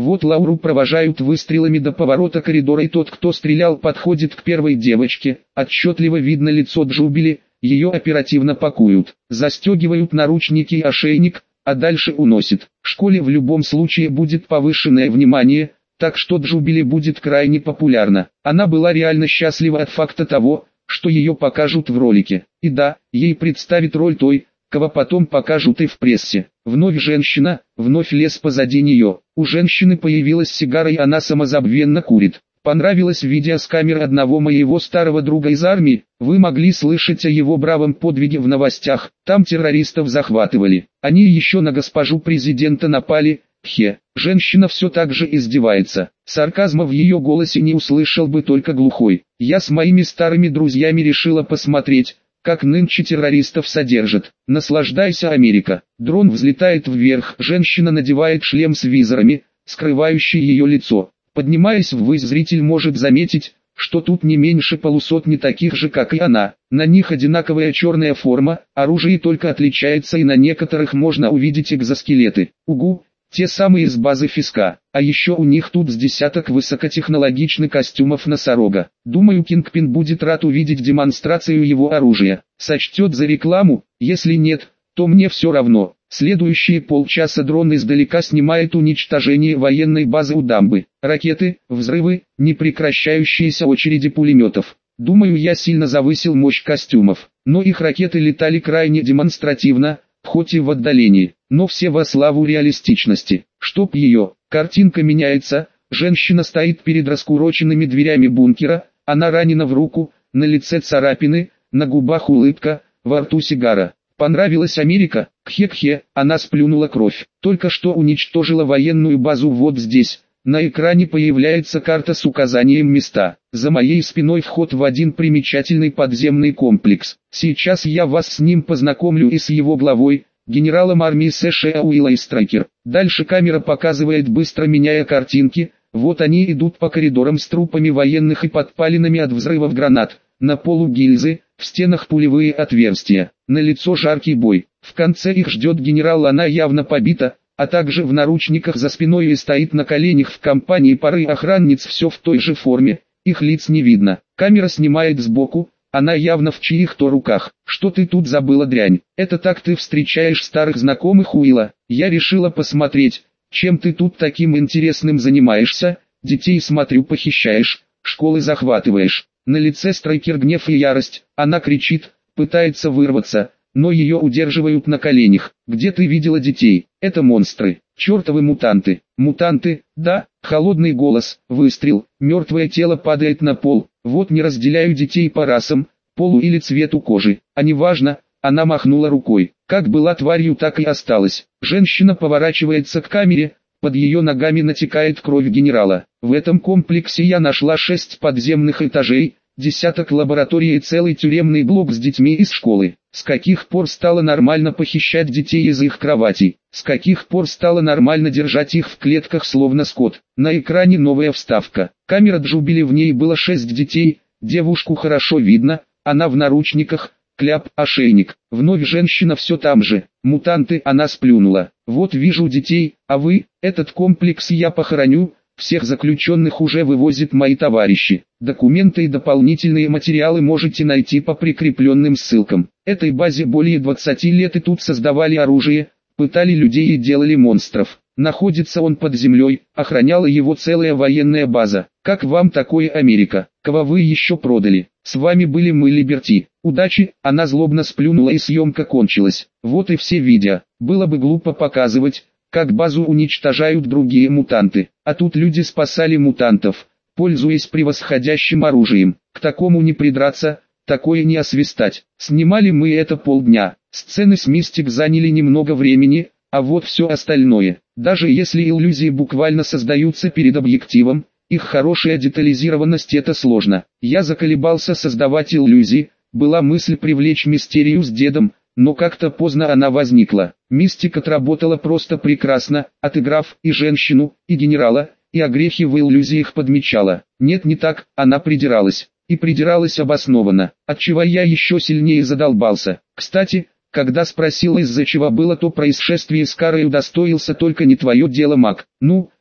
Вот Лауру провожают выстрелами до поворота коридора, и тот, кто стрелял, подходит к первой девочке. Отчетливо видно лицо Джубили, ее оперативно пакуют, застегивают наручники и ошейник, а дальше уносит. В школе в любом случае будет повышенное внимание, так что Джубили будет крайне популярна. Она была реально счастлива от факта того, что ее покажут в ролике. И да, ей представит роль той, кого потом покажут и в прессе. Вновь женщина, вновь лес позади нее. У женщины появилась сигара, и она самозабвенно курит. Понравилось видео с камеры одного моего старого друга из армии. Вы могли слышать о его бравом подвиге в новостях. Там террористов захватывали. Они еще на госпожу президента напали. Женщина все так же издевается. Сарказма в ее голосе не услышал бы только глухой. Я с моими старыми друзьями решила посмотреть, как нынче террористов содержат. Наслаждайся, Америка. Дрон взлетает вверх. Женщина надевает шлем с визорами, скрывающий ее лицо. Поднимаясь ввысь, зритель может заметить, что тут не меньше полусотни таких же, как и она. На них одинаковая черная форма, оружие только отличается, и на некоторых можно увидеть экзоскелеты. Угу, те самые с базы Фиска. А еще у них тут с десяток высокотехнологичных костюмов носорога. Думаю, Кингпин будет рад увидеть демонстрацию его оружия. Сочтет за рекламу, если нет, то мне все равно. Следующие полчаса дрон издалека снимает уничтожение военной базы у дамбы. Ракеты, взрывы, непрекращающиеся очереди пулеметов. Думаю, я сильно завысил мощь костюмов. Но их ракеты летали крайне демонстративно, хоть и в отдалении, но все во славу реалистичности. Чтоб ее, картинка меняется, женщина стоит перед раскуроченными дверями бункера, она ранена в руку, на лице царапины, на губах улыбка, во рту сигара. Понравилась Америка? Кхе-кхе, она сплюнула кровь. Только что уничтожила военную базу вот здесь. На экране появляется карта с указанием места. За моей спиной вход в один примечательный подземный комплекс. Сейчас я вас с ним познакомлю и с его главой, генералом армии США Уиллой Страйкер. Дальше камера показывает, быстро меняя картинки. Вот они идут по коридорам с трупами военных и подпаленными от взрывов гранат. На полу гильзы, в стенах пулевые отверстия. На лицо жаркий бой. В конце их ждет генерал, она явно побита, а также в наручниках за спиной и стоит на коленях в компании пары охранниц, все в той же форме, их лиц не видно. Камера снимает сбоку, она явно в чьих-то руках. Что ты тут забыла, дрянь? Это так ты встречаешь старых знакомых, Уилла? Я решила посмотреть, чем ты тут таким интересным занимаешься. Детей, смотрю, похищаешь, школы захватываешь. На лице Страйкер гнев и ярость, она кричит, пытается вырваться, но ее удерживают на коленях. Где ты видела детей? Это монстры, чертовы мутанты. Мутанты, да, холодный голос, выстрел, мертвое тело падает на пол. Вот не разделяю детей по расам, полу или цвету кожи, а неважно, она махнула рукой. Как была тварью, так и осталась. Женщина поворачивается к камере. Под ее ногами натекает кровь генерала. В этом комплексе я нашла 6 подземных этажей, десяток лабораторий и целый тюремный блок с детьми из школы. С каких пор стало нормально похищать детей из их кроватей? С каких пор стало нормально держать их в клетках словно скот? На экране новая вставка. Камера Джубили, в ней было 6 детей, девушку хорошо видно, она в наручниках. Кляп, ошейник. Вновь женщина, все там же. Мутанты, она сплюнула. Вот вижу детей, а вы, этот комплекс я похороню, всех заключенных уже вывозят мои товарищи. Документы и дополнительные материалы можете найти по прикрепленным ссылкам. Этой базе более 20 лет, и тут создавали оружие, пытали людей и делали монстров. Находится он под землей, охраняла его целая военная база. Как вам такое, Америка? Кого вы еще продали? С вами были мы, Либерти. Удачи, она злобно сплюнула, и съемка кончилась. Вот и все видео. Было бы глупо показывать, как базу уничтожают другие мутанты. А тут люди спасали мутантов, пользуясь превосходящим оружием. К такому не придраться, такое не освистать. Снимали мы это полдня. Сцены с Мистик заняли немного времени, а вот все остальное. Даже если иллюзии буквально создаются перед объективом, их хорошая детализированность — это сложно. Я заколебался создавать иллюзии, была мысль привлечь Мистерию с дедом, но как-то поздно она возникла. Мистик отработала просто прекрасно, отыграв и женщину, и генерала, и огрехи в иллюзиях подмечала. Нет, не так, она придиралась. И придиралась обоснованно, отчего я еще сильнее задолбался. Кстати, когда спросила, из-за чего было то происшествие с Карой, удостоился только не твое дело, Мак. Ну,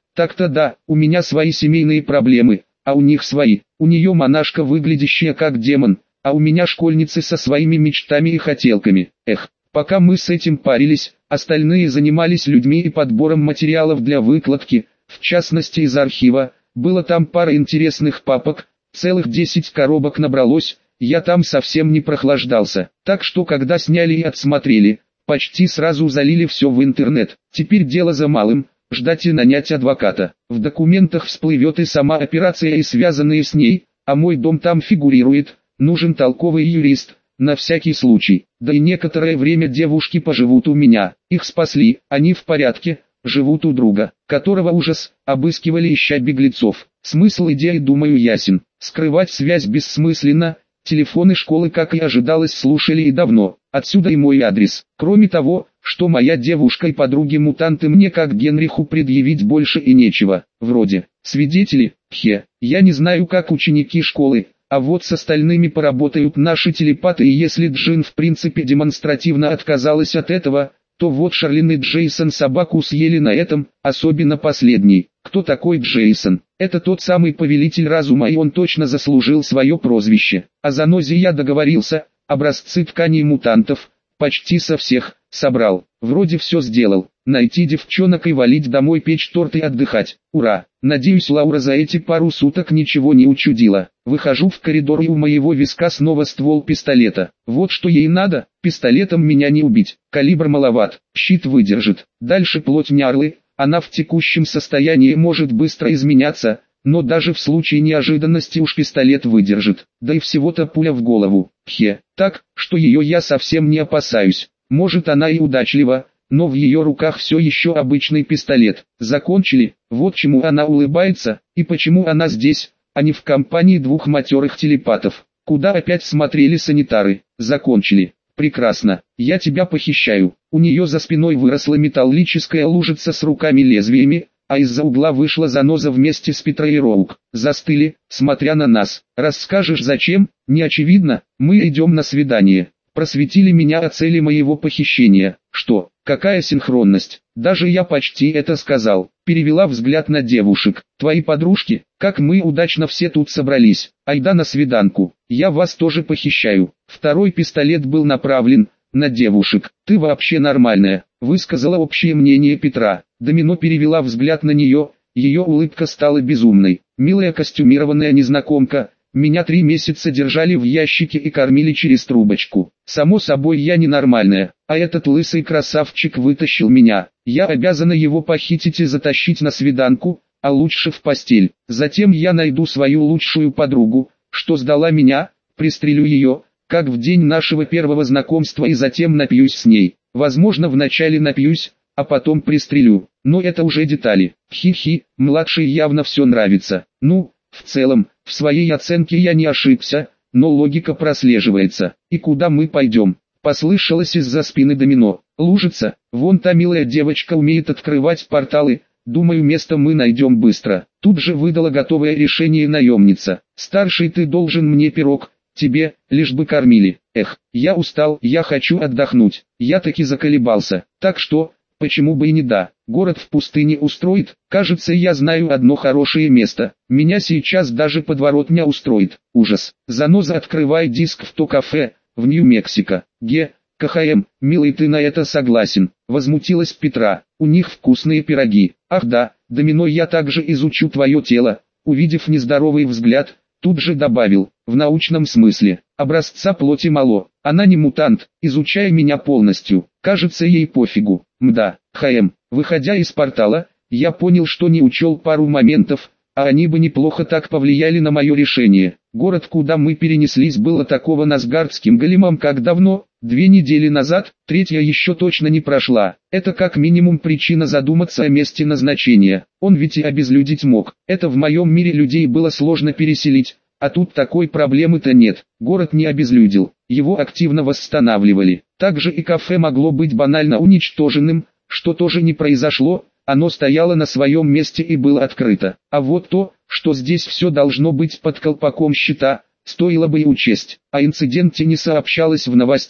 Так-то да, у меня свои семейные проблемы, а у них свои. У нее монашка, выглядящая как демон, а у меня школьницы со своими мечтами и хотелками. Эх, пока мы с этим парились, остальные занимались людьми и подбором материалов для выкладки, в частности из архива. Было там пара интересных папок, целых 10 коробок набралось, я там совсем не прохлаждался. Так что когда сняли и отсмотрели, почти сразу залили все в интернет. Теперь дело за малым. Ждать и нанять адвоката. В документах всплывет и сама операция и связанные с ней, а мой дом там фигурирует, нужен толковый юрист, на всякий случай. Да и некоторое время девушки поживут у меня, их спасли, они в порядке, живут у друга, которого ужас, обыскивали ища беглецов. Смысл идеи, думаю, ясен. Скрывать связь бессмысленно, телефоны школы, как и ожидалось, слушали и давно. Отсюда и мой адрес. Кроме того, что моя девушка и подруги-мутанты, мне как Генриху предъявить больше и нечего. Вроде свидетели, я не знаю, как ученики школы, а вот с остальными поработают наши телепаты, и если Джин в принципе демонстративно отказалась от этого, то вот Шарлин и Джейсон собаку съели на этом, особенно последний. Кто такой Джейсон? Это тот самый повелитель разума, и он точно заслужил свое прозвище. О занозе я договорился, образцы тканей мутантов, почти со всех, собрал. Вроде все сделал. Найти девчонок и валить домой, печь торт и отдыхать. Ура! Надеюсь, Лаура за эти пару суток ничего не учудила. Выхожу в коридор, и у моего виска снова ствол пистолета. Вот что ей надо, пистолетом меня не убить. Калибр маловат, щит выдержит. Дальше плоть нярлы, она в текущем состоянии может быстро изменяться, но даже в случае неожиданности уж пистолет выдержит. Да и всего-то пуля в голову. Так, что ее я совсем не опасаюсь. Может, она и удачлива, но в ее руках все еще обычный пистолет. Закончили, вот чему она улыбается, и почему она здесь, а не в компании двух матерых телепатов. Куда опять смотрели санитары? Закончили. Прекрасно, я тебя похищаю. У нее за спиной выросла металлическая лужица с руками-лезвиями, а из-за угла вышла заноза вместе с Петрой и Роук. Застыли, смотря на нас. Расскажешь зачем? Не очевидно, мы идем на свидание. Просветили меня о цели моего похищения. Что, какая синхронность? Даже я почти это сказал. Перевела взгляд на девушек. Твои подружки, как мы удачно все тут собрались. Айда на свиданку. Я вас тоже похищаю. Второй пистолет был направлен на девушек. Ты вообще нормальная, высказала общее мнение Петра. Домино перевела взгляд на нее, ее улыбка стала безумной. Милая костюмированная незнакомка. Меня 3 месяца держали в ящике и кормили через трубочку. Само собой, я ненормальная, а этот лысый красавчик вытащил меня. Я обязана его похитить и затащить на свиданку, а лучше в постель. Затем я найду свою лучшую подругу, что сдала меня, пристрелю ее, как в день нашего первого знакомства, и затем напьюсь с ней. Возможно, вначале напьюсь, а потом пристрелю. Но это уже детали. Хи-хи, младшей явно все нравится. Ну, в целом, в своей оценке я не ошибся, но логика прослеживается. И куда мы пойдем? Послышалось из-за спины Домино. Лужица, вон та милая девочка умеет открывать порталы, думаю, место мы найдем быстро. Тут же выдала готовое решение наемница. Старший, ты должен мне пирог, тебе, лишь бы кормили. Эх, я устал, я хочу отдохнуть. Я таки заколебался. Так что, почему бы и не да? Город в пустыне устроит? Кажется, я знаю одно хорошее место. Меня сейчас даже подворотня устроит. Ужас. Заноза открывает диск в то кафе, в Нью-Мексико. КХМ, милый, ты на это согласен? Возмутилась Петра. У них вкусные пироги. Ах да, Домино, я также изучу твое тело. Увидев нездоровый взгляд, тут же добавил, в научном смысле. Образца плоти мало. Она не мутант, изучая меня полностью. Кажется, ей пофигу. Мда, выходя из портала, я понял, что не учел пару моментов, а они бы неплохо так повлияли на мое решение. Город, куда мы перенеслись, был атакован асгардским големом как давно, 2 недели назад, 3-я еще точно не прошла. Это как минимум причина задуматься о месте назначения. Он ведь и обезлюдить мог. Это в моем мире людей было сложно переселить, а тут такой проблемы-то нет. Город не обезлюдил, его активно восстанавливали. Также и кафе могло быть банально уничтоженным, что тоже не произошло, оно стояло на своем месте и было открыто. А вот то, что здесь все должно быть под колпаком щита, стоило бы и учесть. О инциденте не сообщалось в новостях,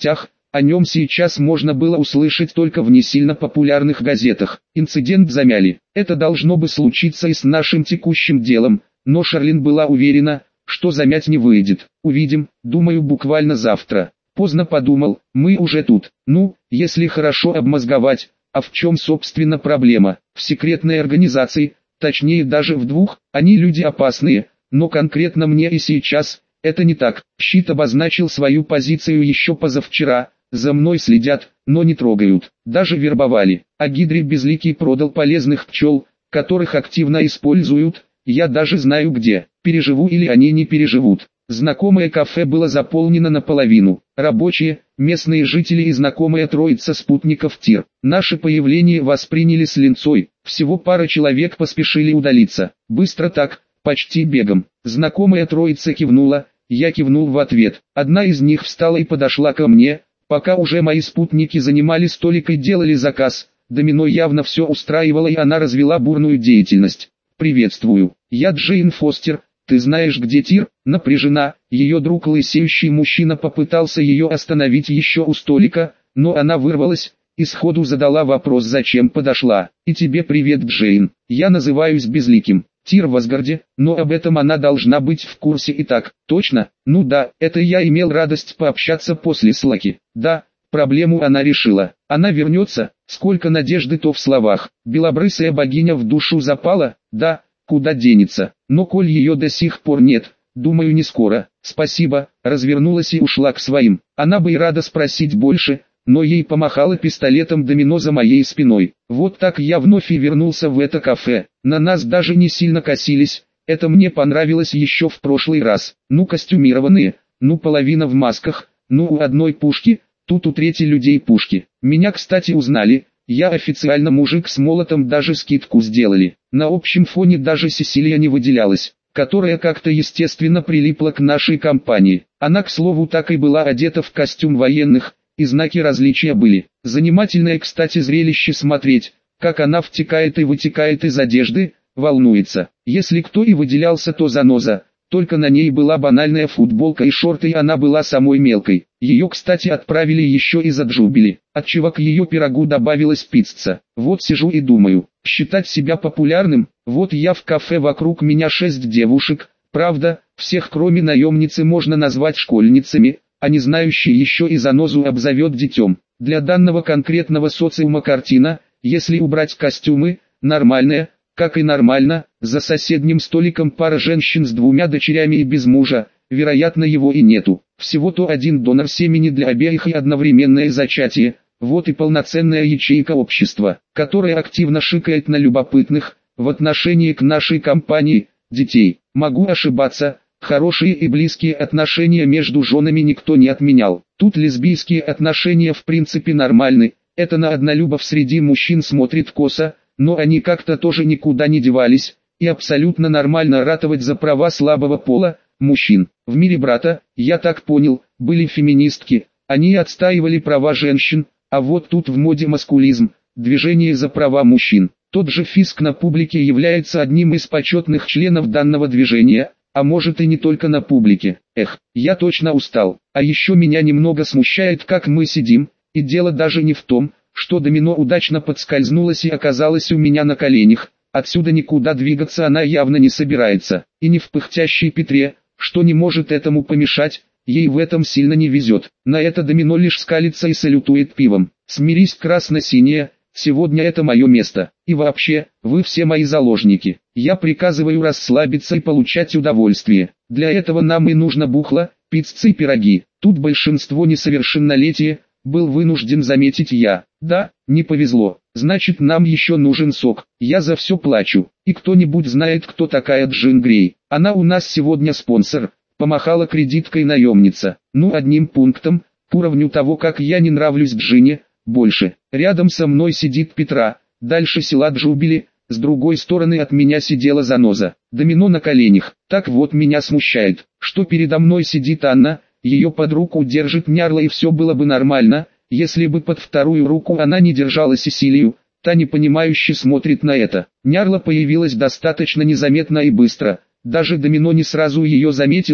О нем сейчас можно было услышать только в не сильно популярных газетах. Инцидент замяли. Это должно бы случиться и с нашим текущим делом, но Шарлин была уверена, что замять не выйдет. Увидим, думаю, буквально завтра. Поздно подумал, мы уже тут. Ну, если хорошо обмозговать, а в чем собственно проблема? В секретной организации, точнее даже в двух, они люди опасные, но конкретно мне и сейчас, это не так. Щит обозначил свою позицию еще позавчера, за мной следят, но не трогают, даже вербовали. А Гидре Безликий продал полезных пчел, которых активно используют, я даже знаю где, переживу или они не переживут. Знакомое кафе было заполнено наполовину. Рабочие, местные жители и знакомая троица спутников ТИР. Наше появление восприняли с линцой. Всего пара человек поспешили удалиться. Быстро так, почти бегом. Знакомая троица кивнула, я кивнул в ответ. Одна из них встала и подошла ко мне, пока уже мои спутники занимали столик и делали заказ. Домино явно все устраивало, и она развела бурную деятельность. «Приветствую, я Джейн Фостер. Ты знаешь, где Тир?» Напряжена, ее друг лысеющий мужчина попытался ее остановить еще у столика, но она вырвалась и сходу задала вопрос, зачем подошла. «И тебе привет, Джейн, я называюсь Безликим. Тир в Асгарде, но об этом она должна быть в курсе и так». «Точно? Ну да, это я имел радость пообщаться после Слаки. Да, проблему она решила. Она вернется, сколько надежды то в словах. Белобрысая богиня в душу запала, да, куда денется, но коль ее до сих пор нет, думаю, не скоро. Спасибо», развернулась и ушла к своим. Она бы и рада спросить больше, но ей помахала пистолетом Домино за моей спиной. Вот так я вновь и вернулся в это кафе. На нас даже не сильно косились, это мне понравилось еще в прошлый раз. Ну костюмированные, ну половина в масках, ну у одной пушки, тут у трети людей пушки. Меня, кстати, узнали. Я официально мужик с молотом, даже скидку сделали. На общем фоне даже Сесилия не выделялась, которая как-то естественно прилипла к нашей компании. Она, к слову, так и была одета в костюм военных, и знаки различия были. Занимательное, кстати, зрелище смотреть, как она втекает и вытекает из одежды, волнуется. Если кто и выделялся, то заноза. Только на ней была банальная футболка и шорты, и она была самой мелкой. Ее, кстати, отправили еще из Джубили, отчего к ее пирогу добавилась пицца. Вот сижу и думаю, считать себя популярным, вот я в кафе, вокруг меня 6 девушек, правда, всех кроме наемницы можно назвать школьницами, а не знающий еще и занозу обзовет детем. Для данного конкретного социума картина, если убрать костюмы, нормальная. Как и нормально, за соседним столиком пара женщин с 2 дочерями и без мужа, вероятно его и нету. Всего-то один донор семени для обеих и одновременное зачатие, вот и полноценная ячейка общества, которая активно шикает на любопытных, в отношении к нашей компании, детей. Могу ошибаться, хорошие и близкие отношения между женами никто не отменял. Тут лесбийские отношения в принципе нормальны, это на однолюбов среди мужчин смотрит косо, но они как-то тоже никуда не девались, и абсолютно нормально ратовать за права слабого пола, мужчин. В мире брата, я так понял, были феминистки, они отстаивали права женщин, а вот тут в моде маскулизм, движение за права мужчин. Тот же Фиск на публике является одним из почетных членов данного движения, а может и не только на публике. Эх, я точно устал. А еще меня немного смущает, как мы сидим, и дело даже не в том, что Домино удачно подскользнулась и оказалась у меня на коленях. Отсюда никуда двигаться она явно не собирается, и не в пыхтящей Петре, что не может этому помешать, ей в этом сильно не везет. На это Домино лишь скалится и салютует пивом. «Смирись, красно-синяя, сегодня это мое место, и вообще, вы все мои заложники. Я приказываю расслабиться и получать удовольствие. Для этого нам и нужно бухло, пиццы и пироги. Тут большинство несовершеннолетие, был вынужден заметить я. Да, не повезло, значит нам еще нужен сок. Я за все плачу. И кто-нибудь знает, кто такая Джин Грей? Она у нас сегодня спонсор», помахала кредиткой наемница. «Ну, одним пунктом, к уровню того, как я не нравлюсь Джине, больше. Рядом со мной сидит Петра, дальше села Джубили, с другой стороны от меня сидела заноза. Домино на коленях. Так вот меня смущает, что передо мной сидит Анна, ее под руку держит Нярла, и все было бы нормально, если бы под вторую руку она не держала Сесилию. Та непонимающе смотрит на это. Нярла появилась достаточно незаметно и быстро, даже Домино не сразу ее заметила.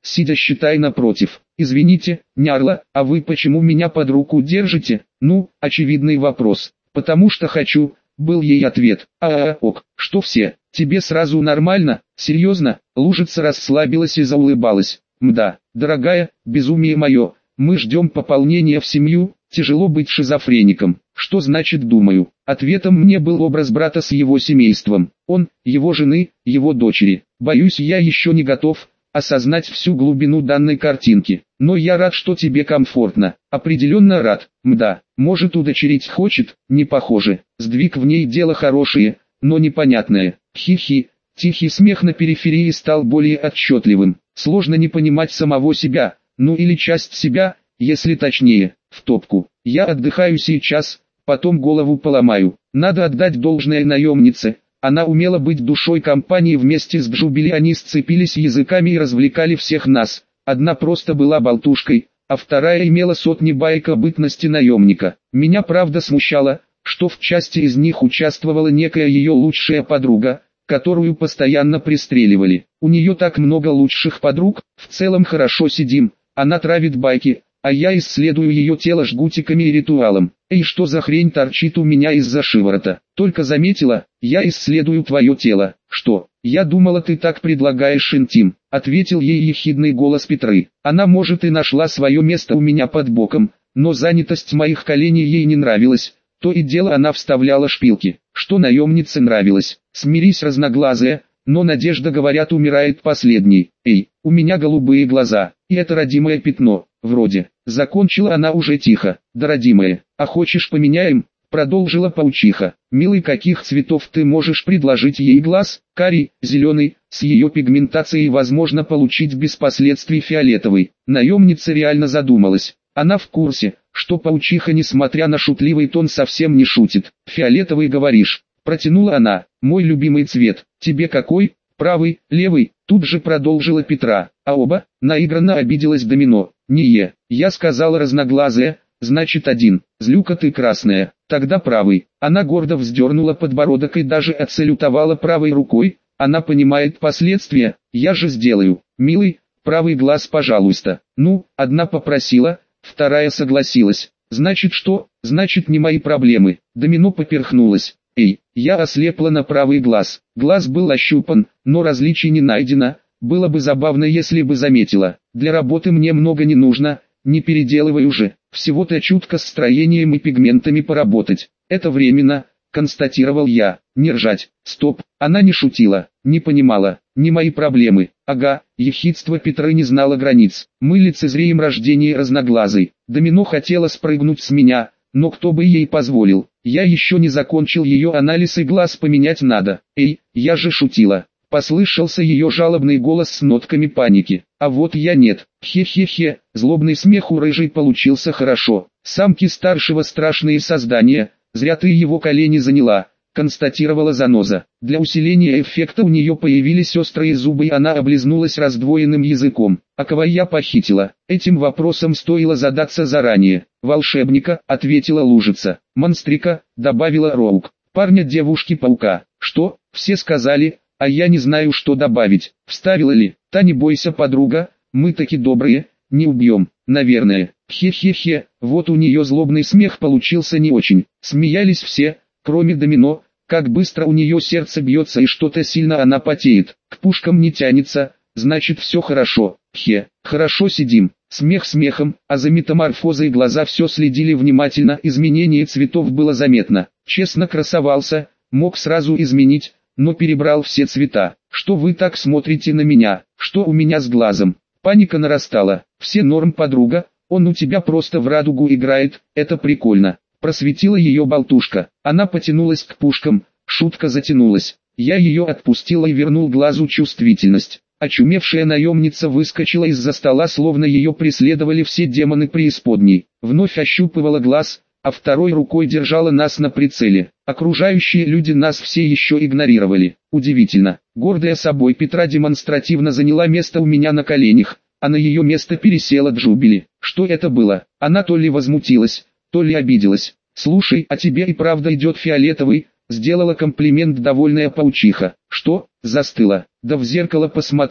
сидя считай напротив. «Извините, Нярла, а вы почему меня под руку держите?» «Ну, очевидный вопрос. Потому что хочу», был ей ответ. Ок, что все, тебе сразу нормально, серьезно?» Лужица расслабилась и заулыбалась. «Мда, дорогая, безумие мое, мы ждем пополнения в семью, тяжело быть шизофреником». «Что значит думаю?» Ответом мне был образ брата с его семейством. Он, его жены, его дочери. Боюсь, я еще не готов осознать всю глубину данной картинки. Но я рад, что тебе комфортно. Определенно рад. Мда, может удочерить хочет, не похоже. Сдвиг в ней дело хорошее, но непонятное. Хи-хи. Тихий смех на периферии стал более отчетливым. Сложно не понимать самого себя, ну или часть себя, если точнее, в топку. Я отдыхаю сейчас, потом голову поломаю. Надо отдать должное наемнице. Она умела быть душой компании. Вместе с Джубили они сцепились языками и развлекали всех нас. Одна просто была болтушкой, а вторая имела сотни баек о бытности наемника. Меня правда смущало, что в части из них участвовала некая ее лучшая подруга, которую постоянно пристреливали. У нее так много лучших подруг, в целом хорошо сидим, она травит байки, а я исследую ее тело жгутиками и ритуалом. «Эй, что за хрень торчит у меня из-за шиворота? Только заметила, я исследую твое тело». «Что? Я думала, ты так предлагаешь интим», — ответил ей ехидный голос Петры. Она может и нашла свое место у меня под боком, но занятость моих коленей ей не нравилась. То и дело она вставляла шпилки, что наемнице нравилось. «Смирись, разноглазая, но надежда, говорят, умирает последней. Эй, у меня голубые глаза, и это родимое пятно, вроде». Закончила она уже тихо. «Да, родимое, а хочешь поменяем?» Продолжила паучиха. «Милый, каких цветов ты можешь предложить ей глаз?» «Карий, зеленый, с ее пигментацией возможно получить без последствий фиолетовый». Наемница реально задумалась. Она в курсе, что паучиха, несмотря на шутливый тон, совсем не шутит. «Фиолетовый, говоришь?» Протянула она. «Мой любимый цвет. Тебе какой?» «Правый, левый», тут же продолжила Петра. «А оба?» Наигранно обиделась Домино. «Не я сказала разноглазая, значит один. Злюка ты красная, тогда правый». Она гордо вздернула подбородок и даже отсалютовала правой рукой. Она понимает последствия. «Я же сделаю. Милый, правый глаз, пожалуйста». Ну, одна попросила, вторая согласилась. «Значит что?» «Значит, не мои проблемы». Домино поперхнулась. «Эй, я ослепла на правый глаз». Глаз был ощупан, но различий не найдено. Было бы забавно, если бы заметила. «Для работы мне много не нужно, не переделывай уже. Всего-то чутко с строением и пигментами поработать. Это временно», констатировал я. «Не ржать». Стоп, она не шутила, не понимала. «Не мои проблемы». Ага, ехидство Петры не знало границ. Мы лицезреем рождение разноглазой. Домино хотела спрыгнуть с меня, но кто бы ей позволил. Я еще не закончил ее анализ, и глаз поменять надо. «Эй, я же шутила». Послышался ее жалобный голос с нотками паники. «А вот я нет». Хе-хе-хе, злобный смех у рыжей получился хорошо. «Самки старшего страшные создания, зря ты его колени заняла», констатировала заноза. Для усиления эффекта у нее появились острые зубы, и она облизнулась раздвоенным языком. «А кого я похитила?» Этим вопросом стоило задаться заранее. «Волшебника», ответила Лужица. «Монстрика», добавила Роук. «Парня девушки-паука». «Что?» Все сказали, а я не знаю, что добавить. Вставила ли? «Та не бойся, подруга, мы таки добрые, не убьем». Наверное. Хе-хе-хе, вот у нее злобный смех получился не очень. Смеялись все, кроме Домино. Как быстро у нее сердце бьется и что-то сильно она потеет. К пушкам не тянется, значит все хорошо. Хорошо сидим. Смех смехом, а за метаморфозой глаза все следили внимательно. Изменение цветов было заметно. Честно красовался, мог сразу изменить, но перебрал все цвета. «Что вы так смотрите на меня? Что у меня с глазом?» Паника нарастала. «Все норм, подруга, он у тебя просто в радугу играет, это прикольно». Просветила ее болтушка. Она потянулась к пушкам, шутка затянулась. Я ее отпустила и вернул глазу чувствительность. Очумевшая наемница выскочила из-за стола, словно ее преследовали все демоны преисподней. Вновь ощупывала глаз, а второй рукой держала нас на прицеле. Окружающие люди нас все еще игнорировали. Удивительно. Гордая собой Петра демонстративно заняла место у меня на коленях, а на ее место пересела Джубили. Что это было? Она то ли возмутилась, то ли обиделась. «Слушай, а тебе и правда идет фиолетовый», сделала комплимент довольная паучиха. «Что?» Застыла. «Да в зеркало посмотри,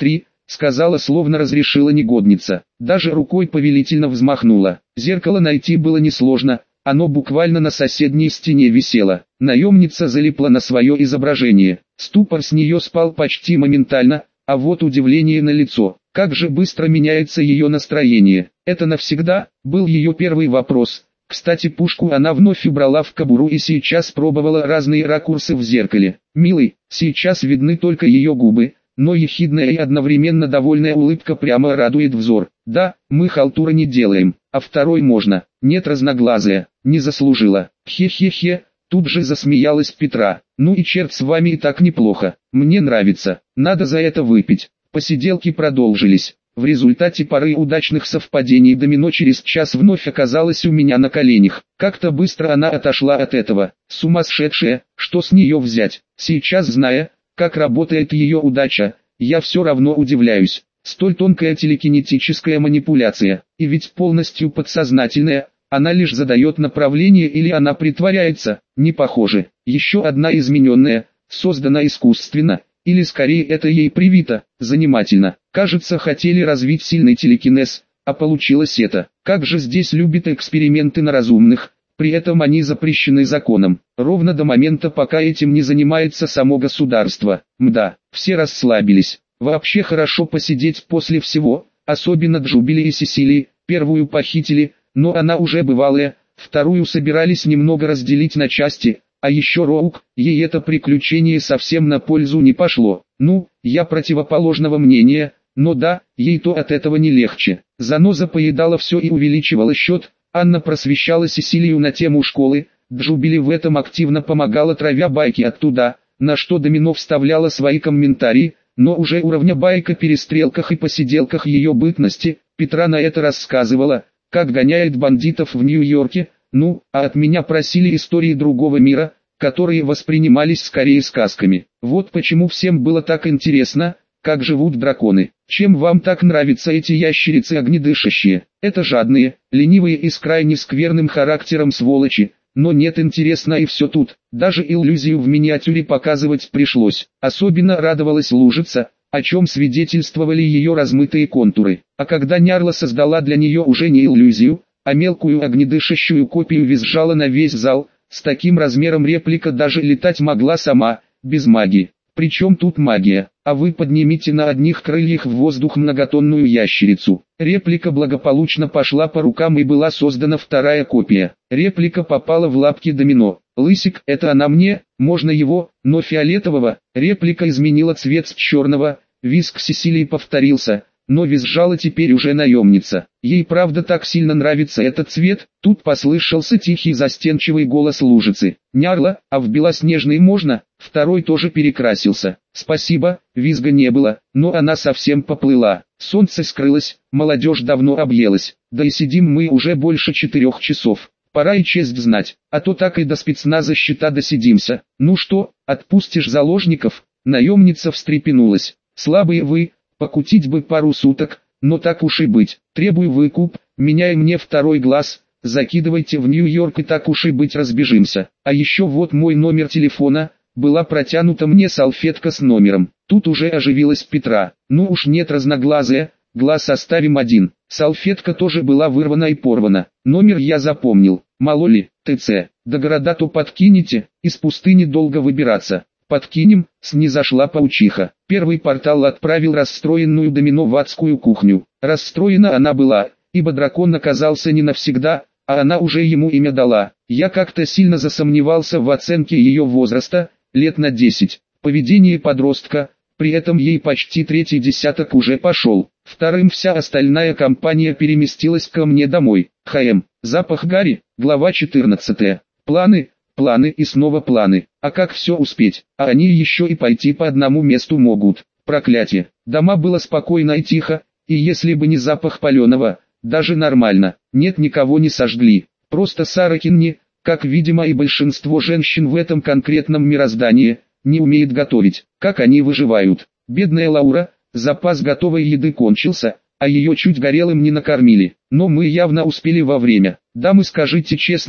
сказала, словно разрешила негодница. Даже рукой повелительно взмахнула. Зеркало найти было несложно, оно буквально на соседней стене висело. Наемница залипла на свое изображение. Ступор с нее спал почти моментально, а вот удивление на лицо. Как же быстро меняется ее настроение. Это навсегда, был ее первый вопрос. Кстати, пушку она вновь убрала в кобуру и сейчас пробовала разные ракурсы в зеркале. «Милый, сейчас видны только ее губы, но ехидная и одновременно довольная улыбка прямо радует взор. Да, мы халтуры не делаем, а второй можно. Нет, разноглазая, не заслужила. Хе-хе-хе». Тут же засмеялась Петра. «Ну и черт с вами, и так неплохо. Мне нравится. Надо за это выпить». Посиделки продолжились. В результате пары удачных совпадений домино через час вновь оказалась у меня на коленях. Как-то быстро она отошла от этого. Сумасшедшая, что с нее взять? Сейчас, зная, как работает ее удача, я все равно удивляюсь. Столь тонкая телекинетическая манипуляция, и ведь полностью подсознательная. Она лишь задает направление или она притворяется, не похоже. Еще одна измененная, создана искусственно, или скорее это ей привито, занимательно. Кажется, хотели развить сильный телекинез, а получилось это. Как же здесь любят эксперименты на разумных, при этом они запрещены законом. Ровно до момента, пока этим не занимается само государство. Мда, все расслабились. Вообще хорошо посидеть после всего, особенно Джубили и Сесилии. Первую похитили, но она уже бывалая, вторую собирались немного разделить на части, а еще Роук, ей это приключение совсем на пользу не пошло. Ну, я противоположного мнения, но да, ей-то от этого не легче. Заноза поедала все и увеличивала счет, Анна просвещала Сесилию на тему школы, Джубили в этом активно помогала, травя байки оттуда, на что Домино вставляла свои комментарии, но уже уровня байк о перестрелках и посиделках ее бытности. Петра на это рассказывала, как гоняет бандитов в Нью-Йорке. Ну, а от меня просили истории другого мира, которые воспринимались скорее сказками. Вот почему всем было так интересно, как живут драконы. Чем вам так нравятся эти ящерицы огнедышащие? Это жадные, ленивые и с крайне скверным характером сволочи. Но нет, интересно и все тут. Даже иллюзию в миниатюре показывать пришлось. Особенно радовалась Лужица, о чем свидетельствовали ее размытые контуры. А когда Нярла создала для нее уже не иллюзию, а мелкую огнедышащую копию, визжала на весь зал. С таким размером реплика даже летать могла сама, без магии. Причем тут магия? А вы поднимите на одних крыльях в воздух многотонную ящерицу. Реплика благополучно пошла по рукам и была создана вторая копия. Реплика попала в лапки Домино. Лысик, это она мне, можно его, но фиолетового. Реплика изменила цвет с черного. Визг Сесилии повторился. Но визжала теперь уже наемница. Ей правда так сильно нравится этот цвет. Тут послышался тихий застенчивый голос Лужицы. «Нярла, а в белоснежный можно?» Второй тоже перекрасился. «Спасибо», визга не было, но она совсем поплыла. Солнце скрылось, молодежь давно объелась. Да и сидим мы уже больше 4 часов. Пора и честь знать, а то так и до спецназа счета досидимся. Ну что, отпустишь заложников? Наемница встрепенулась. «Слабые вы, покутить бы пару суток, но так уж и быть. Требую выкуп, меняй мне второй глаз, закидывайте в Нью-Йорк и так уж и быть разбежимся. А еще вот мой номер телефона». Была протянута мне салфетка с номером. Тут уже оживилась Петра. «Ну уж нет, разноглазая, глаз оставим один». Салфетка тоже была вырвана и порвана. Номер я запомнил. Мало ли, ТЦ. До города-то подкинете, из пустыни долго выбираться. «Подкинем», снизошла паучиха. Первый портал отправил расстроенную Домино в адскую кухню. Расстроена она была, ибо дракон оказался не навсегда, а она уже ему имя дала. Я как-то сильно засомневался в оценке ее возраста, лет на 10. Поведение подростка, при этом ей почти 3-й десяток уже пошел. Вторым вся остальная компания переместилась ко мне домой. Запах гари, глава 14. Планы и снова планы. А как все успеть? А они еще и пойти по одному месту могут. Проклятие. Дома было спокойно и тихо, и если бы не запах паленого, даже нормально. Нет, никого не сожгли. Просто Сара Кинни, как видимо и большинство женщин в этом конкретном мироздании, не умеет готовить. Как они выживают? Бедная Лаура, запас готовой еды кончился, а ее чуть горелым не накормили. Но мы явно успели вовремя. Дамы, скажите честно,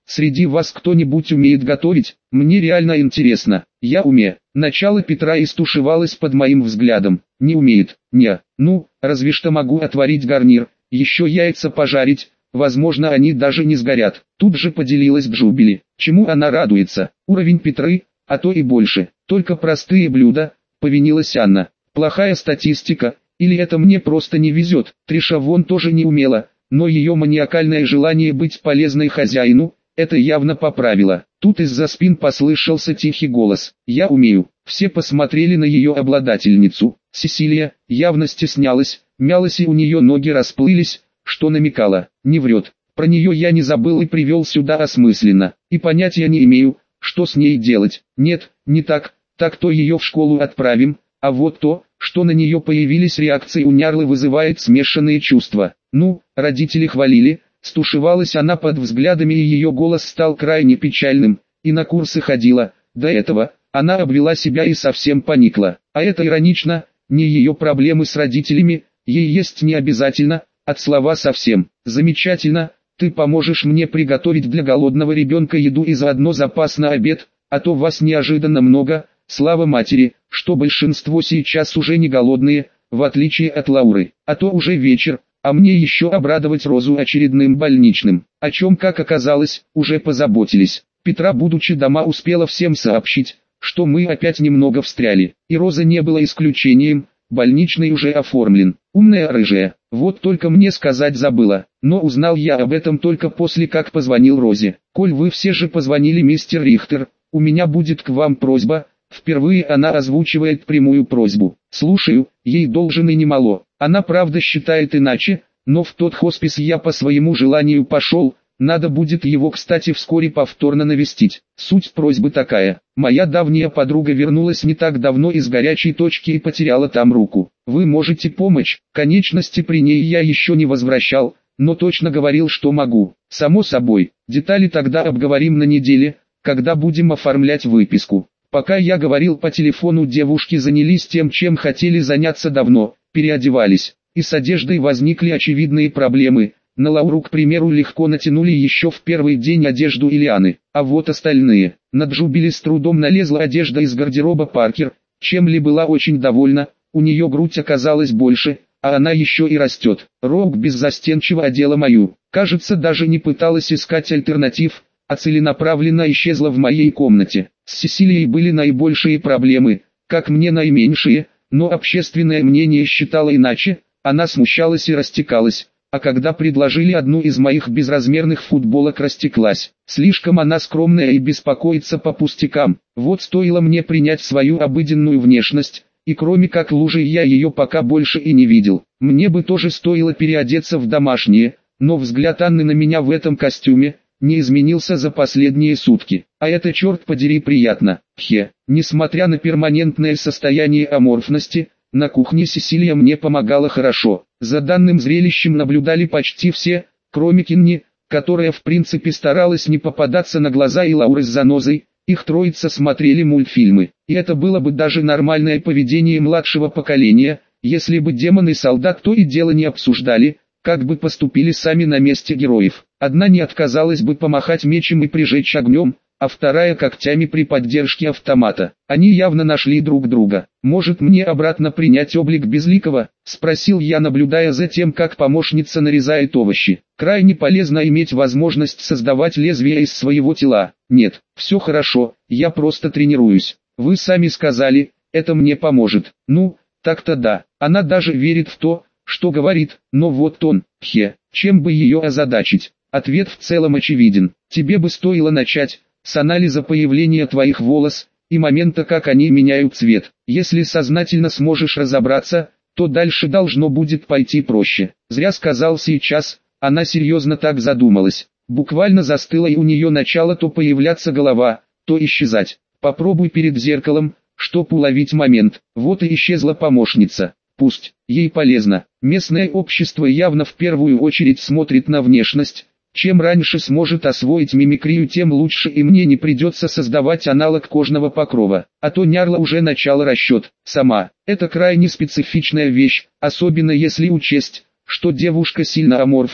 Среди вас кто-нибудь умеет готовить? Мне реально интересно. Я умею. Начало Петра истушевалось под моим взглядом. Не умеет. Не. Ну, разве что могу отварить гарнир, еще яйца пожарить. Возможно, они даже не сгорят. Тут же поделилась Джубили. Чему она радуется? Уровень Петры, а то и больше. Только простые блюда, повинилась Анна. Плохая статистика, или это мне просто не везет. Триша вон тоже не умела, но ее маниакальное желание быть полезной хозяину, это явно поправило. Тут из-за спин послышался тихий голос. «Я умею». Все посмотрели на ее обладательницу. Сесилия явно стеснялась, мялась и у нее ноги расплылись, что намекало. Не врет. Про нее я не забыл и привел сюда осмысленно. И понятия не имею, что с ней делать. Нет, не так, так-то ее в школу отправим. А вот то, что на нее появились реакции у Нярлы, вызывает смешанные чувства. Ну, родители хвалили. Стушевалась она под взглядами и ее голос стал крайне печальным. И на курсы ходила. До этого она обвела себя и совсем поникла. А это иронично, не ее проблемы с родителями, ей есть не обязательно, от слова совсем. Замечательно, ты поможешь мне приготовить для голодного ребенка еду и заодно запас на обед, а то вас неожиданно много, слава матери, что большинство сейчас уже не голодные, в отличие от Лауры. А то уже вечер. А мне еще обрадовать Розу очередным больничным, о чем, как оказалось, уже позаботились. Петра, будучи дома, успела всем сообщить, что мы опять немного встряли, и Роза не была исключением, больничный уже оформлен. Умная рыжая, вот только мне сказать забыла, но узнал я об этом только после как позвонил Розе. Коль вы все же позвонили, мистер Рихтер, у меня будет к вам просьба. Впервые она озвучивает прямую просьбу. Слушаю, ей должен и немало. Она правда считает иначе, но в тот хоспис я по своему желанию пошел, надо будет его, кстати, вскоре повторно навестить. Суть просьбы такая. Моя давняя подруга вернулась не так давно из горячей точки и потеряла там руку. Вы можете помочь? Конечности при ней я еще не возвращал, но точно говорил, что могу. Само собой, детали тогда обговорим на неделе, когда будем оформлять выписку. Пока я говорил по телефону, девушки занялись тем, чем хотели заняться давно, переодевались. И с одеждой возникли очевидные проблемы. На Лауру, к примеру, легко натянули еще в первый день одежду Ильяны, а вот остальные. На Джубили с трудом налезла одежда из гардероба Паркер, чем Ли была очень довольна, у нее грудь оказалась больше, а она еще и растет. Роук беззастенчиво одела мою, кажется, даже не пыталась искать альтернатив, а целенаправленно исчезла в моей комнате. С Сесилией были наибольшие проблемы, как мне наименьшие, но общественное мнение считало иначе, она смущалась и растекалась, а когда предложили одну из моих безразмерных футболок, растеклась. Слишком она скромная и беспокоится по пустякам. Вот стоило мне принять свою обыденную внешность, и кроме как лужи я ее пока больше и не видел. Мне бы тоже стоило переодеться в домашнее, но взгляд Анны на меня в этом костюме не изменился за последние сутки. А это, черт подери, приятно. Несмотря на перманентное состояние аморфности, на кухне Сесилия мне помогала хорошо. За данным зрелищем наблюдали почти все, кроме Кинни, которая в принципе старалась не попадаться на глаза, и Лауры с занозой. Их троица смотрели мультфильмы. И это было бы даже нормальное поведение младшего поколения, если бы демон и солдат то и дело не обсуждали, как бы поступили сами на месте героев. Одна не отказалась бы помахать мечем и прижечь огнем, а вторая когтями при поддержке автомата. Они явно нашли друг друга. «Может, мне обратно принять облик Безликого?» – спросил я, наблюдая за тем, как помощница нарезает овощи. «Крайне полезно иметь возможность создавать лезвия из своего тела». «Нет, все хорошо, я просто тренируюсь. Вы сами сказали, это мне поможет». «Ну, так-то да». Она даже верит в то, что говорит, но вот он, чем бы ее озадачить? Ответ в целом очевиден. Тебе бы стоило начать с анализа появления твоих волос и момента, как они меняют цвет. Если сознательно сможешь разобраться, то дальше должно будет пойти проще. Зря сказал сейчас, она серьезно так задумалась. Буквально застыла, и у нее начала то появляться голова, то исчезать. Попробуй перед зеркалом, чтоб уловить момент. Вот и исчезла помощница. Пусть, ей полезно. Местное общество явно в первую очередь смотрит на внешность. Чем раньше сможет освоить мимикрию, тем лучше, и мне не придется создавать аналог кожного покрова. А то Нярла уже начала расчет сама. Это крайне специфичная вещь, особенно если учесть, что девушка сильно аморфна,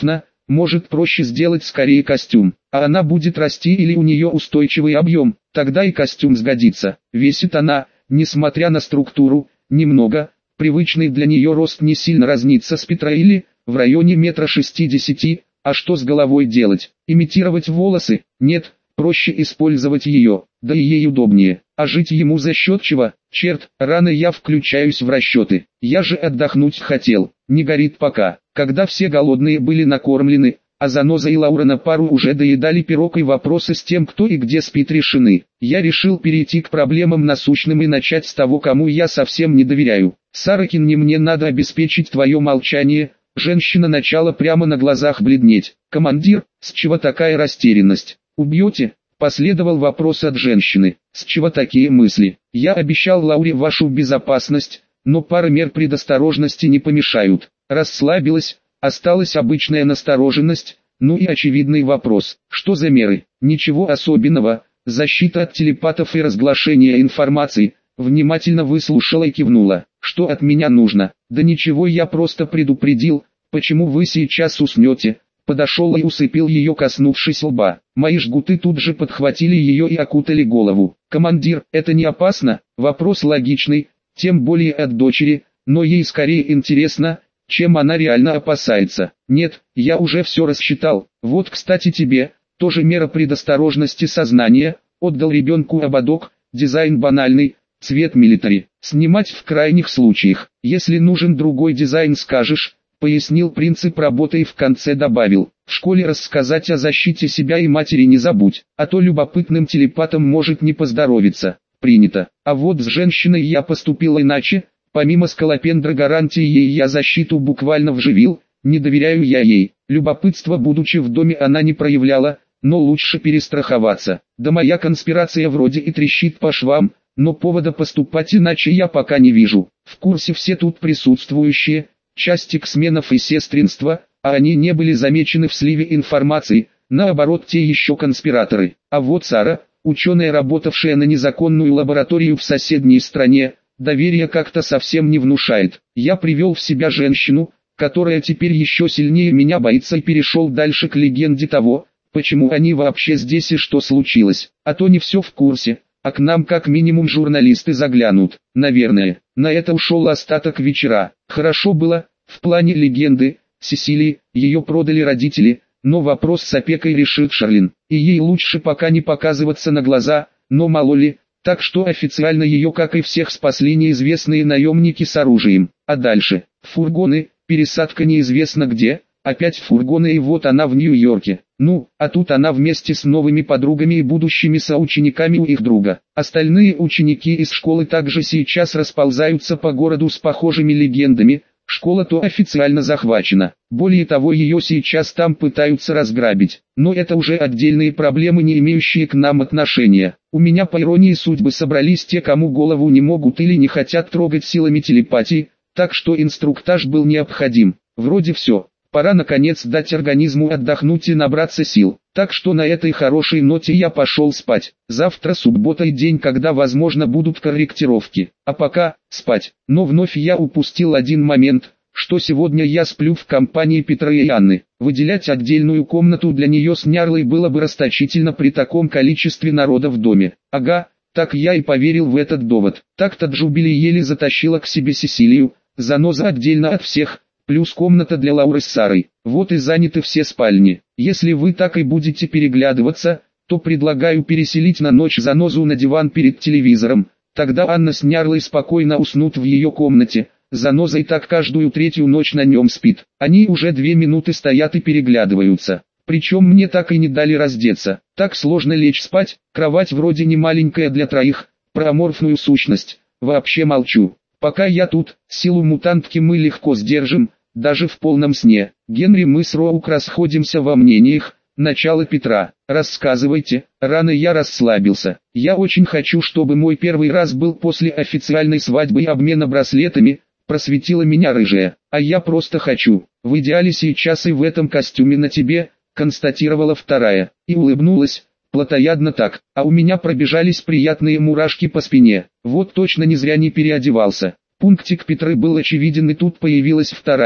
Может, проще сделать скорее костюм, а она будет расти или у нее устойчивый объем, тогда и костюм сгодится. Весит она, несмотря на структуру, немного, привычный для нее рост не сильно разнится с Петрой или в районе 1,60 м, а что с головой делать? Имитировать волосы? Нет, проще использовать ее, да и ей удобнее. А жить ему за счет чего? Черт, рано я включаюсь в расчеты. Я же отдохнуть хотел, не горит пока. Когда все голодные были накормлены, а Заноза и Лаура на пару уже доедали пирог и вопросы с тем, кто и где спит, решены, я решил перейти к проблемам насущным и начать с того, кому я совсем не доверяю. Саракин, не мне надо обеспечить твое молчание. Женщина начала прямо на глазах бледнеть. Командир, с чего такая растерянность? Убьете? Последовал вопрос от женщины. С чего такие мысли? Я обещал Лауре вашу безопасность, но пара мер предосторожности не помешают. Расслабилась, осталась обычная настороженность, ну и очевидный вопрос. Что за меры? Ничего особенного, защита от телепатов и разглашение информации. Внимательно выслушала и кивнула. Что от меня нужно? Да ничего, я просто предупредил, почему вы сейчас уснете. Подошел и усыпил ее, коснувшись лба. Мои жгуты тут же подхватили ее и окутали голову. Командир, это не опасно? Вопрос логичный, тем более от дочери, но ей скорее интересно, чем она реально опасается. Нет, я уже все рассчитал. Вот, кстати, тебе, тоже мера предосторожности сознания, отдал ребенку ободок, дизайн банальный, цвет милитари. Снимать в крайних случаях. Если нужен другой дизайн, скажешь, пояснил принцип работы и в конце добавил. В школе рассказать о защите себя и матери не забудь, а то любопытным телепатам может не поздоровиться. Принято. А вот с женщиной я поступил иначе. Помимо скалопендра гарантии ей я защиту буквально вживил, не доверяю я ей. Любопытство, будучи в доме, она не проявляла, но лучше перестраховаться. Да моя конспирация вроде и трещит по швам, но повода поступать иначе я пока не вижу. В курсе все тут присутствующие, часть X-менов и сестринства, а они не были замечены в сливе информации, наоборот, те еще конспираторы. А вот Сара, ученая, работавшая на незаконную лабораторию в соседней стране, доверие как-то совсем не внушает. Я привел в себя женщину, которая теперь еще сильнее меня боится, и перешел дальше к легенде того, почему они вообще здесь и что случилось. А то не все в курсе, а к нам как минимум журналисты заглянут, наверное. На это ушел остаток вечера. Хорошо было, в плане легенды, Сесилии, ее продали родители, но вопрос с опекой решит Шарлин. И ей лучше пока не показываться на глаза, но мало ли. Так что официально ее, как и всех, спасли неизвестные наемники с оружием. А дальше, фургоны, пересадка неизвестно где, опять фургоны, и вот она в Нью-Йорке. Ну, а тут она вместе с новыми подругами и будущими соучениками у их друга. Остальные ученики из школы также сейчас расползаются по городу с похожими легендами. Школа то официально захвачена. Более того, ее сейчас там пытаются разграбить. Но это уже отдельные проблемы, не имеющие к нам отношения. У меня, по иронии судьбы, собрались те, кому голову не могут или не хотят трогать силами телепатии, так что инструктаж был необходим. Вроде все. Пора наконец дать организму отдохнуть и набраться сил. Так что на этой хорошей ноте я пошел спать. Завтра суббота и день, когда возможно будут корректировки. А пока, спать. Но вновь я упустил один момент, что сегодня я сплю в компании Петра и Анны. Выделять отдельную комнату для нее с Нярлой было бы расточительно при таком количестве народа в доме. Ага, так я и поверил в этот довод. Так-то Джубили еле затащила к себе Сесилию, Заноза отдельно от всех. Плюс комната для Лауры с Сарой. Вот и заняты все спальни. Если вы так и будете переглядываться, то предлагаю переселить на ночь Занозу на диван перед телевизором. Тогда Анна с Нярлой спокойно уснут в ее комнате. Заноза и так каждую третью ночь на нем спит. Они уже 2 минуты стоят и переглядываются. Причем мне так и не дали раздеться. Так сложно лечь спать, кровать вроде не маленькая для троих. Про аморфную сущность вообще молчу. Пока я тут, силу мутантки мы легко сдержим. Даже в полном сне. Генри, мы с Роук расходимся во мнениях. Начало Петра. Рассказывайте. Рано я расслабился. Я очень хочу, чтобы мой первый раз был после официальной свадьбы и обмена браслетами. Просветила меня рыжая. А я просто хочу. В идеале сейчас и в этом костюме на тебе, констатировала вторая. И улыбнулась. Плотоядно так. А у меня пробежались приятные мурашки по спине. Вот точно не зря не переодевался. Пунктик Петры был очевиден, и тут появилась вторая.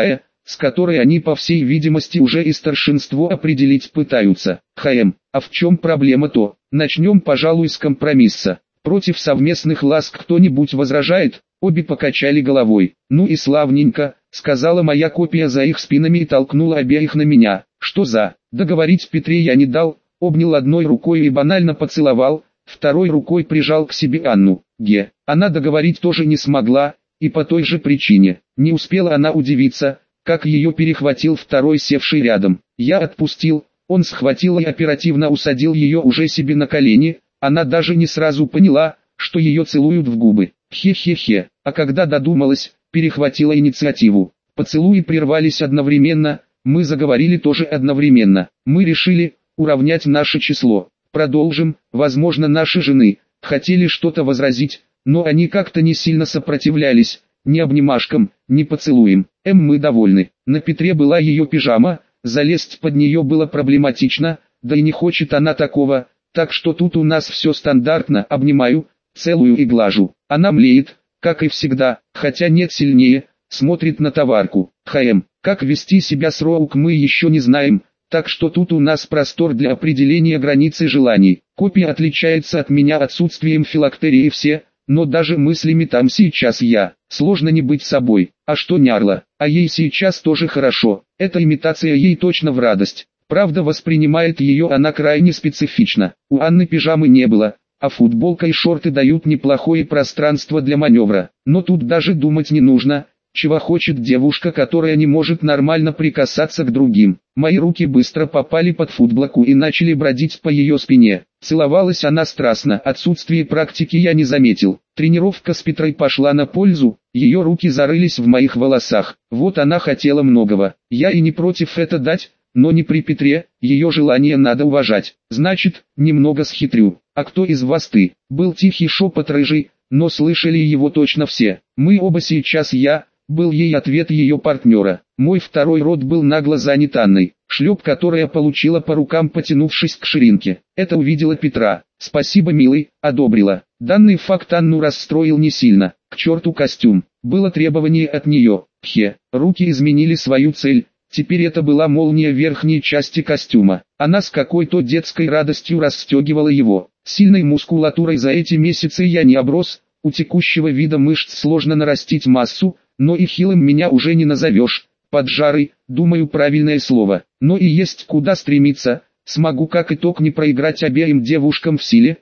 с которой они по всей видимости уже и старшинство определить пытаются. А в чем проблема-то? Начнем, пожалуй, с компромисса. Против совместных ласк кто-нибудь возражает? Обе покачали головой. Ну и славненько, сказала моя копия за их спинами и толкнула обеих на меня. Что за? Договорить Петре я не дал, обнял одной рукой и банально поцеловал, второй рукой прижал к себе Анну. Она договорить тоже не смогла, и по той же причине. Не успела она удивиться, как ее перехватил второй, севший рядом. Я отпустил, он схватил и оперативно усадил ее уже себе на колени. Она даже не сразу поняла, что ее целуют в губы. Хе-хе-хе, а когда додумалась, перехватила инициативу. Поцелуи прервались одновременно, мы заговорили тоже одновременно. Мы решили уравнять наше число. Продолжим, возможно, наши жены хотели что-то возразить, но они как-то не сильно сопротивлялись, ни обнимашкам, ни поцелуем. Мы довольны. На Петре была ее пижама, залезть под нее было проблематично, да и не хочет она такого, так что тут у нас все стандартно, обнимаю, целую и глажу. Она млеет, как и всегда, хотя нет сильнее, смотрит на товарку. Как вести себя с Роук мы еще не знаем, так что тут у нас простор для определения границы желаний. Копия отличается от меня отсутствием филактерии все, но даже мыслями там сейчас я. Сложно не быть собой. А что Нярла? А ей сейчас тоже хорошо. Эта имитация ей точно в радость. Правда, воспринимает ее она крайне специфично. У Анны пижамы не было, а футболка и шорты дают неплохое пространство для маневра. Но тут даже думать не нужно, чего хочет девушка, которая не может нормально прикасаться к другим. Мои руки быстро попали под футболку и начали бродить по ее спине. Целовалась она страстно, отсутствие практики я не заметил. Тренировка с Петрой пошла на пользу, ее руки зарылись в моих волосах. Вот она хотела многого. Я и не против это дать, но не при Петре, ее желание надо уважать. Значит, немного схитрю. А кто из вас ты? Был тихий шепот рыжий, но слышали его точно все. Мы оба сейчас был ей ответ ее партнера. Мой второй рот был нагло занят Анной, шлеп которая получила по рукам, потянувшись к ширинке. Это увидела Петра. Спасибо, милый, одобрила. Данный факт Анну расстроил не сильно. К черту костюм. Было требование от нее. Руки изменили свою цель. Теперь это была молния верхней части костюма. Она с какой-то детской радостью расстегивала его. Сильной мускулатурой за эти месяцы я не оброс. У текущего вида мышц сложно нарастить массу, но и хилым меня уже не назовешь. Поджарый, думаю, правильное слово. Но и есть куда стремиться. Смогу как итог не проиграть обеим девушкам в силе.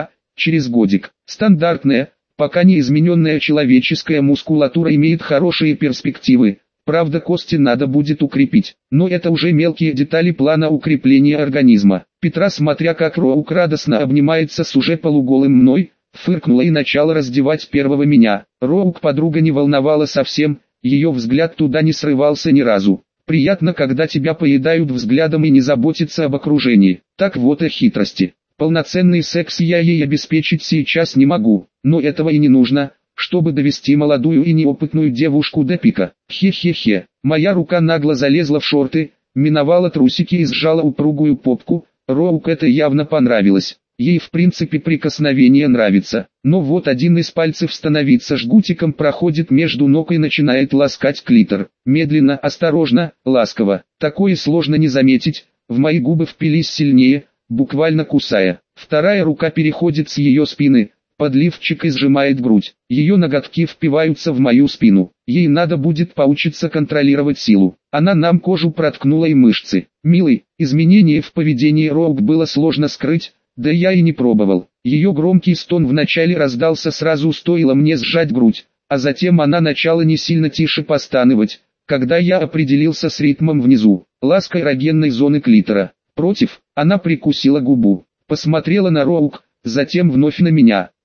Через годик. Стандартная, пока не измененная человеческая мускулатура имеет хорошие перспективы. Правда, кости надо будет укрепить. Но это уже мелкие детали плана укрепления организма. Петра, смотря как Роук радостно обнимается с уже полуголым мной, фыркнула и начала раздевать первого меня. Роук подруга не волновала совсем, ее взгляд туда не срывался ни разу. Приятно, когда тебя поедают взглядом и не заботиться об окружении. Так вот и хитрости. Полноценный секс я ей обеспечить сейчас не могу, но этого и не нужно, чтобы довести молодую и неопытную девушку до пика. Хе-хе-хе. Моя рука нагло залезла в шорты, миновала трусики и сжала упругую попку. Роук это явно понравилось. Ей в принципе прикосновение нравится, но вот один из пальцев становится жгутиком, проходит между ног и начинает ласкать клитор. Медленно, осторожно, ласково. Такое сложно не заметить, в мои губы впились сильнее, буквально кусая. Вторая рука переходит с ее спины, под лифчик и сжимает грудь. Ее ноготки впиваются в мою спину. Ей надо будет поучиться контролировать силу. Она нам кожу проткнула и мышцы. Милый, изменение в поведении Роук было сложно скрыть. Да я и не пробовал. Ее громкий стон вначале раздался сразу, стоило мне сжать грудь, а затем она начала не сильно тише постанывать, когда я определился с ритмом внизу, лаской эрогенной зоны клитора. Она прикусила губу, посмотрела на Роук, затем вновь на меня.